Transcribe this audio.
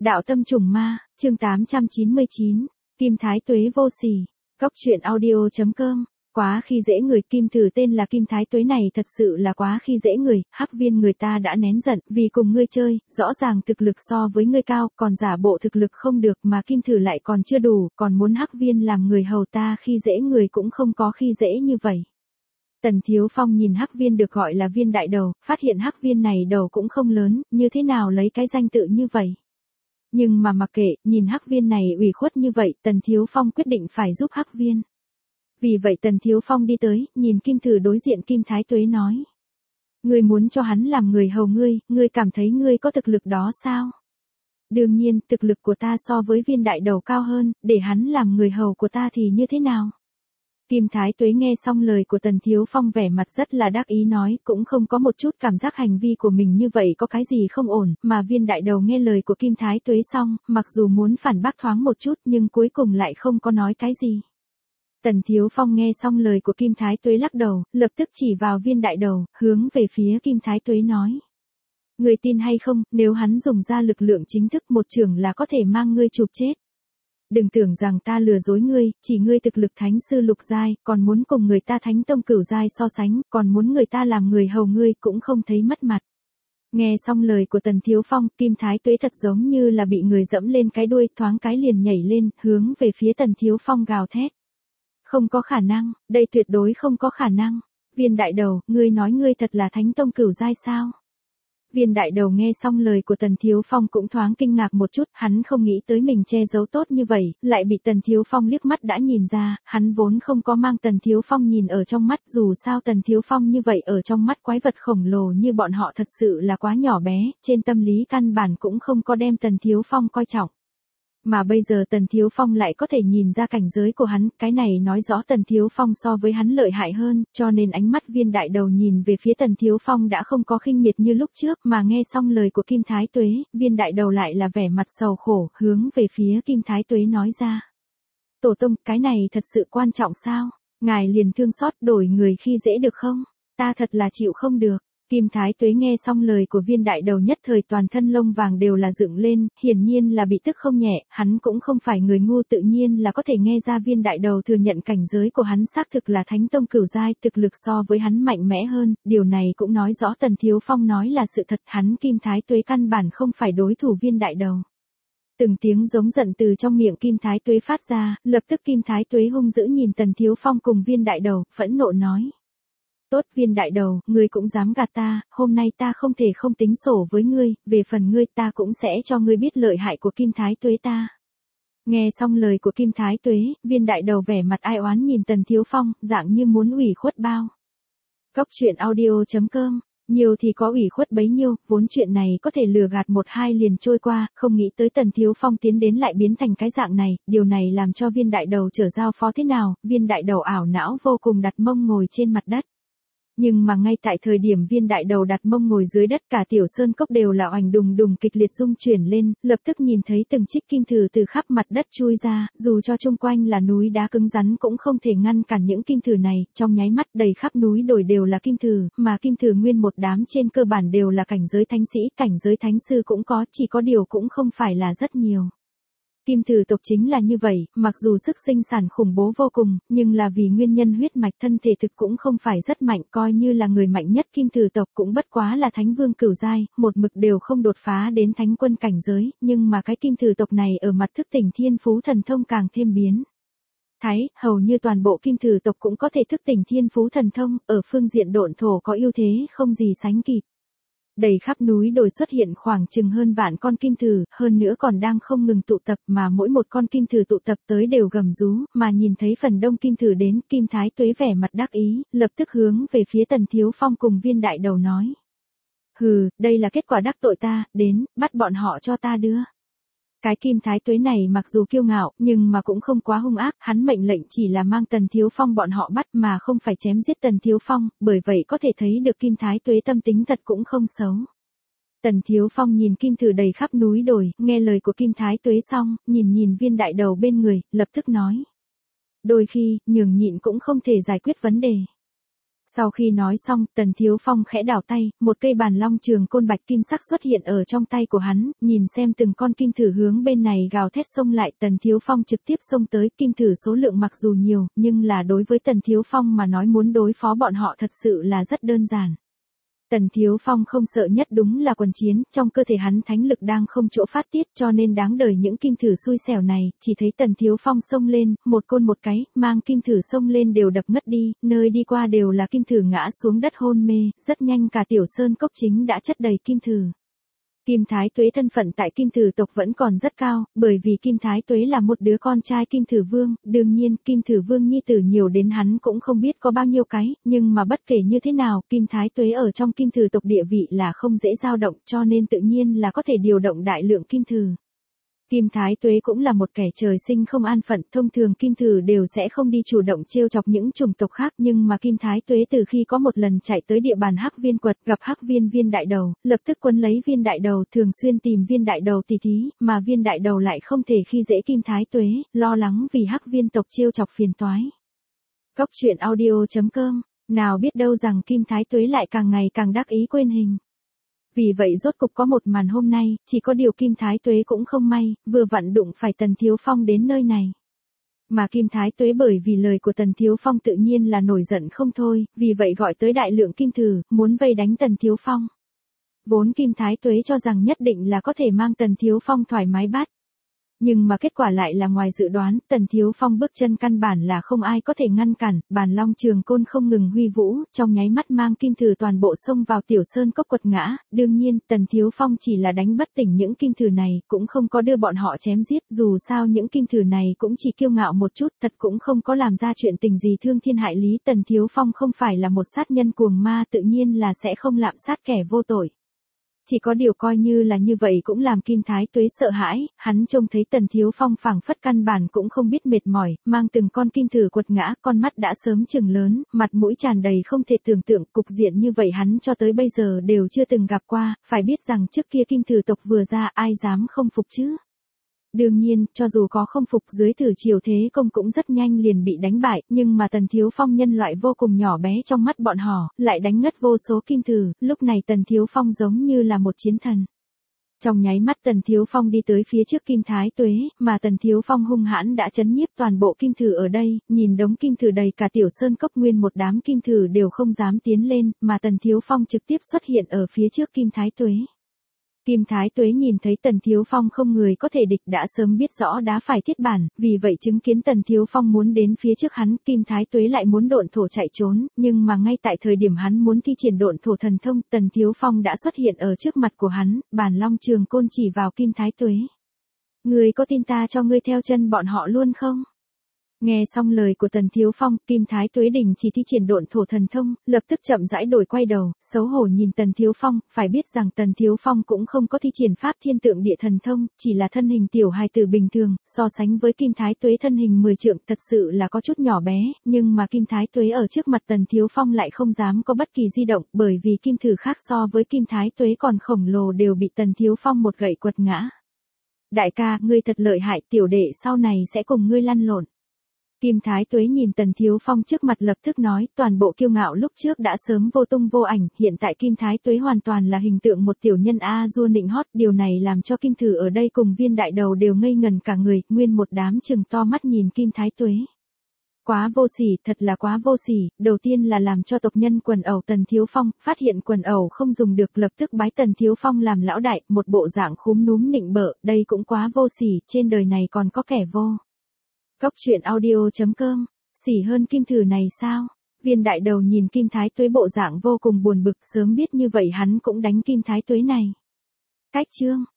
Đạo tâm trùng ma, chương 899, Kim Thái Tuế vô sỉ. Cóc truyện audio.com. Quá khi dễ người. Kim Tử tên là Kim Thái Tuế này thật sự là quá khi dễ người. Hắc Viên người ta đã nén giận vì cùng ngươi chơi, rõ ràng thực lực so với ngươi cao, còn giả bộ thực lực không được mà Kim Tử lại còn chưa đủ, còn muốn Hắc Viên làm người hầu ta khi dễ người cũng không có khi dễ như vậy. Tần Thiếu Phong nhìn Hắc Viên được gọi là Viên đại đầu, phát hiện Hắc Viên này đầu cũng không lớn, như thế nào lấy cái danh tự như vậy. Nhưng mà mặc kệ, nhìn Hắc Viên này ủy khuất như vậy, Tần Thiếu Phong quyết định phải giúp Hắc Viên. Vì vậy Tần Thiếu Phong đi tới, nhìn Kim Tử đối diện Kim Thái Tuế nói. Ngươi muốn cho hắn làm người hầu ngươi cảm thấy ngươi có thực lực đó sao? Đương nhiên, thực lực của ta so với Viên đại đầu cao hơn, để hắn làm người hầu của ta thì như thế nào? Kim Thái Tuế nghe xong lời của Tần Thiếu Phong vẻ mặt rất là đắc ý nói, cũng không có một chút cảm giác hành vi của mình như vậy có cái gì không ổn, mà Viên đại đầu nghe lời của Kim Thái Tuế xong, mặc dù muốn phản bác thoáng một chút nhưng cuối cùng lại không có nói cái gì. Tần Thiếu Phong nghe xong lời của Kim Thái Tuế lắc đầu, lập tức chỉ vào Viên đại đầu, hướng về phía Kim Thái Tuế nói. Ngươi tin hay không, nếu hắn dùng ra lực lượng chính thức một chưởng là có thể mang ngươi chụp chết. Đừng tưởng rằng ta lừa dối ngươi, chỉ ngươi thực lực thánh sư lục giai, còn muốn cùng người ta thánh tông cửu giai so sánh, còn muốn người ta làm người hầu ngươi cũng không thấy mất mặt. Nghe xong lời của Tần Thiếu Phong, Kim Thái Tuế thật giống như là bị người dẫm lên cái đuôi, thoáng cái liền nhảy lên, hướng về phía Tần Thiếu Phong gào thét. Không có khả năng, đây tuyệt đối không có khả năng. Viên đại đầu, ngươi nói ngươi thật là thánh tông cửu giai sao? Viên đại đầu nghe xong lời của Tần Thiếu Phong cũng thoáng kinh ngạc một chút, hắn không nghĩ tới mình che giấu tốt như vậy, lại bị Tần Thiếu Phong liếc mắt đã nhìn ra, hắn vốn không có mang Tần Thiếu Phong nhìn ở trong mắt, dù sao Tần Thiếu Phong như vậy ở trong mắt quái vật khổng lồ như bọn họ thật sự là quá nhỏ bé, trên tâm lý căn bản cũng không có đem Tần Thiếu Phong coi trọng. Mà bây giờ Tần Thiếu Phong lại có thể nhìn ra cảnh giới của hắn, cái này nói rõ Tần Thiếu Phong so với hắn lợi hại hơn, cho nên ánh mắt Viên đại đầu nhìn về phía Tần Thiếu Phong đã không có khinh miệt như lúc trước, mà nghe xong lời của Kim Thái Tuế, Viên đại đầu lại là vẻ mặt sầu khổ, hướng về phía Kim Thái Tuế nói ra. Tổ tông, cái này thật sự quan trọng sao? Ngài liền thương xót đổi người khi dễ được không? Ta thật là chịu không được. Kim Thái Tuế nghe xong lời của Viên đại đầu nhất thời toàn thân lông vàng đều là dựng lên, hiển nhiên là bị tức không nhẹ, hắn cũng không phải người ngu tự nhiên là có thể nghe ra Viên đại đầu thừa nhận cảnh giới của hắn xác thực là thánh tông cửu giai, thực lực so với hắn mạnh mẽ hơn, điều này cũng nói rõ Tần Thiếu Phong nói là sự thật, hắn Kim Thái Tuế căn bản không phải đối thủ Viên đại đầu. Từng tiếng giống giận từ trong miệng Kim Thái Tuế phát ra, lập tức Kim Thái Tuế hung dữ nhìn Tần Thiếu Phong cùng Viên đại đầu, phẫn nộ nói. Tốt Viên đại đầu, ngươi cũng dám gạt ta, hôm nay ta không thể không tính sổ với ngươi, về phần ngươi ta cũng sẽ cho ngươi biết lợi hại của Kim Thái Tuế ta. Nghe xong lời của Kim Thái Tuế, Viên đại đầu vẻ mặt ai oán nhìn Tần Thiếu Phong, dạng như muốn ủy khuất bao. Cóc truyện audio.com, nhiều thì có ủy khuất bấy nhiêu, vốn chuyện này có thể lừa gạt một hai liền trôi qua, không nghĩ tới Tần Thiếu Phong tiến đến lại biến thành cái dạng này, điều này làm cho Viên đại đầu trở giao phó thế nào, Viên đại đầu ảo não vô cùng đặt mông ngồi trên mặt đất. Nhưng mà ngay tại thời điểm Viên đại đầu đặt mông ngồi dưới đất cả tiểu sơn cốc đều là oành đùng đùng kịch liệt rung chuyển lên, lập tức nhìn thấy từng trích kim thử từ khắp mặt đất chui ra, dù cho chung quanh là núi đá cứng rắn cũng không thể ngăn cản những kim thử này, trong nháy mắt đầy khắp núi đồi đều là kim thử, mà kim thử nguyên một đám trên cơ bản đều là cảnh giới thánh sĩ, cảnh giới thánh sư cũng có, chỉ có điều cũng không phải là rất nhiều. Kim thử tộc chính là như vậy, mặc dù sức sinh sản khủng bố vô cùng, nhưng là vì nguyên nhân huyết mạch thân thể thực cũng không phải rất mạnh, coi như là người mạnh nhất kim thử tộc cũng bất quá là thánh vương cửu giai, một mực đều không đột phá đến thánh quân cảnh giới, nhưng mà cái kim thử tộc này ở mặt thức tỉnh thiên phú thần thông càng thêm biến thái, hầu như toàn bộ kim thử tộc cũng có thể thức tỉnh thiên phú thần thông, ở phương diện độn thổ có ưu thế không gì sánh kịp. Đầy khắp núi đồi xuất hiện khoảng chừng hơn vạn con kim thử, hơn nữa còn đang không ngừng tụ tập mà mỗi một con kim thử tụ tập tới đều gầm rú, mà nhìn thấy phần đông kim thử đến, Kim Thái Tuế vẻ mặt đắc ý, lập tức hướng về phía Tần Thiếu Phong cùng Viên đại đầu nói. Hừ, đây là kết quả đắc tội ta, đến, bắt bọn họ cho ta đưa. Cái Kim Thái Tuế này mặc dù kiêu ngạo, nhưng mà cũng không quá hung ác, hắn mệnh lệnh chỉ là mang Tần Thiếu Phong bọn họ bắt mà không phải chém giết Tần Thiếu Phong, bởi vậy có thể thấy được Kim Thái Tuế tâm tính thật cũng không xấu. Tần Thiếu Phong nhìn kim thử đầy khắp núi đồi, nghe lời của Kim Thái Tuế xong, nhìn Viên đại đầu bên người, lập tức nói. Đôi khi, nhường nhịn cũng không thể giải quyết vấn đề. Sau khi nói xong, Tần Thiếu Phong khẽ đảo tay, một cây bàn long trường côn bạch kim sắc xuất hiện ở trong tay của hắn, nhìn xem từng con kim thử hướng bên này gào thét xông lại, Tần Thiếu Phong trực tiếp xông tới, kim thử số lượng mặc dù nhiều, nhưng là đối với Tần Thiếu Phong mà nói muốn đối phó bọn họ thật sự là rất đơn giản. Tần Thiếu Phong không sợ nhất đúng là quần chiến, trong cơ thể hắn thánh lực đang không chỗ phát tiết cho nên đáng đời những kim thử xui xẻo này, chỉ thấy Tần Thiếu Phong xông lên, một côn một cái, mang kim thử xông lên đều đập ngất đi, nơi đi qua đều là kim thử ngã xuống đất hôn mê, rất nhanh cả tiểu sơn cốc chính đã chất đầy kim thử. Kim Thái Tuế thân phận tại Kim Thử tộc vẫn còn rất cao, bởi vì Kim Thái Tuế là một đứa con trai Kim Thử Vương, đương nhiên Kim Thử Vương nhi tử nhiều đến hắn cũng không biết có bao nhiêu cái, nhưng mà bất kể như thế nào, Kim Thái Tuế ở trong Kim Thử tộc địa vị là không dễ dao động cho nên tự nhiên là có thể điều động đại lượng kim thử. Kim Thái Tuế cũng là một kẻ trời sinh không an phận, thông thường kim thử đều sẽ không đi chủ động trêu chọc những chủng tộc khác, nhưng mà Kim Thái Tuế từ khi có một lần chạy tới địa bàn Hắc Viên quật, gặp Hắc Viên Viên đại đầu, lập tức quấn lấy Viên đại đầu, thường xuyên tìm Viên đại đầu tỉ thí, mà Viên đại đầu lại không thể khi dễ Kim Thái Tuế, lo lắng vì Hắc Viên tộc trêu chọc phiền toái. Cốc truyện audio.com, nào biết đâu rằng Kim Thái Tuế lại càng ngày càng đắc ý quên hình. Vì vậy rốt cục có một màn hôm nay, chỉ có điều Kim Thái Tuế cũng không may, vừa vặn đụng phải Tần Thiếu Phong đến nơi này. Mà Kim Thái Tuế bởi vì lời của Tần Thiếu Phong tự nhiên là nổi giận không thôi, vì vậy gọi tới đại lượng kim thử, muốn vây đánh Tần Thiếu Phong. Vốn Kim Thái Tuế cho rằng nhất định là có thể mang Tần Thiếu Phong thoải mái bắt. Nhưng mà kết quả lại là ngoài dự đoán, Tần Thiếu Phong bước chân căn bản là không ai có thể ngăn cản, bàn long trường côn không ngừng huy vũ, trong nháy mắt mang kim thử toàn bộ xông vào tiểu sơn cốc quật ngã, đương nhiên, Tần Thiếu Phong chỉ là đánh bất tỉnh những kim thử này, cũng không có đưa bọn họ chém giết, dù sao những kim thử này cũng chỉ kiêu ngạo một chút, thật cũng không có làm ra chuyện tình gì thương thiên hại lý, Tần Thiếu Phong không phải là một sát nhân cuồng ma tự nhiên là sẽ không lạm sát kẻ vô tội. Chỉ có điều coi như là như vậy cũng làm Kim Thái Tuế sợ hãi, hắn trông thấy Tần Thiếu Phong phảng phất căn bản cũng không biết mệt mỏi, mang từng con kim thử quật ngã, con mắt đã sớm chừng lớn, mặt mũi tràn đầy không thể tưởng tượng, cục diện như vậy hắn cho tới bây giờ đều chưa từng gặp qua, phải biết rằng trước kia kim thử tộc vừa ra ai dám không phục chứ. Đương nhiên, cho dù có không phục dưới thử triều thế công cũng rất nhanh liền bị đánh bại, nhưng mà Tần Thiếu Phong nhân loại vô cùng nhỏ bé trong mắt bọn họ, lại đánh ngất vô số kim thử, lúc này Tần Thiếu Phong giống như là một chiến thần. Trong nháy mắt Tần Thiếu Phong đi tới phía trước Kim Thái Tuế, mà Tần Thiếu Phong hung hãn đã chấn nhiếp toàn bộ kim thử ở đây, nhìn đống kim thử đầy cả tiểu sơn cốc nguyên một đám kim thử đều không dám tiến lên, mà Tần Thiếu Phong trực tiếp xuất hiện ở phía trước Kim Thái Tuế. Kim Thái Tuế nhìn thấy Tần Thiếu Phong không người có thể địch đã sớm biết rõ đá phải thiết bản, vì vậy chứng kiến Tần Thiếu Phong muốn đến phía trước hắn, Kim Thái Tuế lại muốn độn thổ chạy trốn, nhưng mà ngay tại thời điểm hắn muốn thi triển độn thổ thần thông, Tần Thiếu Phong đã xuất hiện ở trước mặt của hắn, bàn long trường côn chỉ vào Kim Thái Tuế. Ngươi có tin ta cho ngươi theo chân bọn họ luôn không? Nghe xong lời của Tần Thiếu Phong, Kim Thái Tuế đình chỉ thi triển độn thổ thần thông, lập tức chậm rãi đổi quay đầu, xấu hổ nhìn Tần Thiếu Phong, phải biết rằng Tần Thiếu Phong cũng không có thi triển pháp thiên tượng địa thần thông, chỉ là thân hình tiểu hài tử bình thường, so sánh với Kim Thái Tuế thân hình 10 trượng thật sự là có chút nhỏ bé, nhưng mà Kim Thái Tuế ở trước mặt Tần Thiếu Phong lại không dám có bất kỳ di động, bởi vì kim thử khác so với Kim Thái Tuế còn khổng lồ đều bị Tần Thiếu Phong một gậy quật ngã. Đại ca, ngươi thật lợi hại, tiểu đệ sau này sẽ cùng ngươi lăn lộn. Kim Thái Tuế nhìn Tần Thiếu Phong trước mặt lập tức nói, toàn bộ kiêu ngạo lúc trước đã sớm vô tung vô ảnh, hiện tại Kim Thái Tuế hoàn toàn là hình tượng một tiểu nhân A-dua nịnh hót, điều này làm cho kim thử ở đây cùng Viên đại đầu đều ngây ngần cả người, nguyên một đám trừng to mắt nhìn Kim Thái Tuế. Quá vô sỉ, thật là quá vô sỉ, đầu tiên là làm cho tộc nhân quần ẩu Tần Thiếu Phong, phát hiện quần ẩu không dùng được lập tức bái Tần Thiếu Phong làm lão đại, một bộ dạng khúm núm nịnh bợ, đây cũng quá vô sỉ, trên đời này còn có kẻ vô. Cốc truyện audio.com, sỉ hơn kim thử này sao? Viên đại đầu nhìn Kim Thái Tuế bộ dạng vô cùng buồn bực, sớm biết như vậy hắn cũng đánh Kim Thái Tuế này. Cách chương